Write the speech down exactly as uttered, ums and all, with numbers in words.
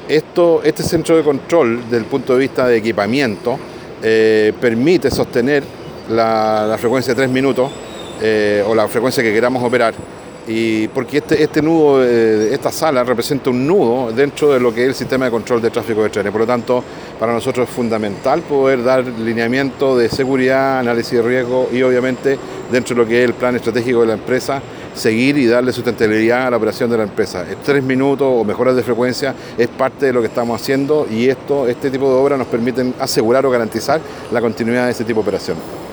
Esto, este centro de control, desde el punto de vista de equipamiento, eh, permite sostener la, la frecuencia de tres minutos eh, o la frecuencia que queramos operar. Y porque este, este nudo, eh, esta sala representa un nudo dentro de lo que es el sistema de control de tráfico de trenes. Por lo tanto, para nosotros es fundamental poder dar lineamiento de seguridad, análisis de riesgo y obviamente dentro de lo que es el plan estratégico de la empresa, seguir y darle sustentabilidad a la operación de la empresa. Tres minutos o mejoras de frecuencia es parte de lo que estamos haciendo y esto, este tipo de obras nos permiten asegurar o garantizar la continuidad de este tipo de operación.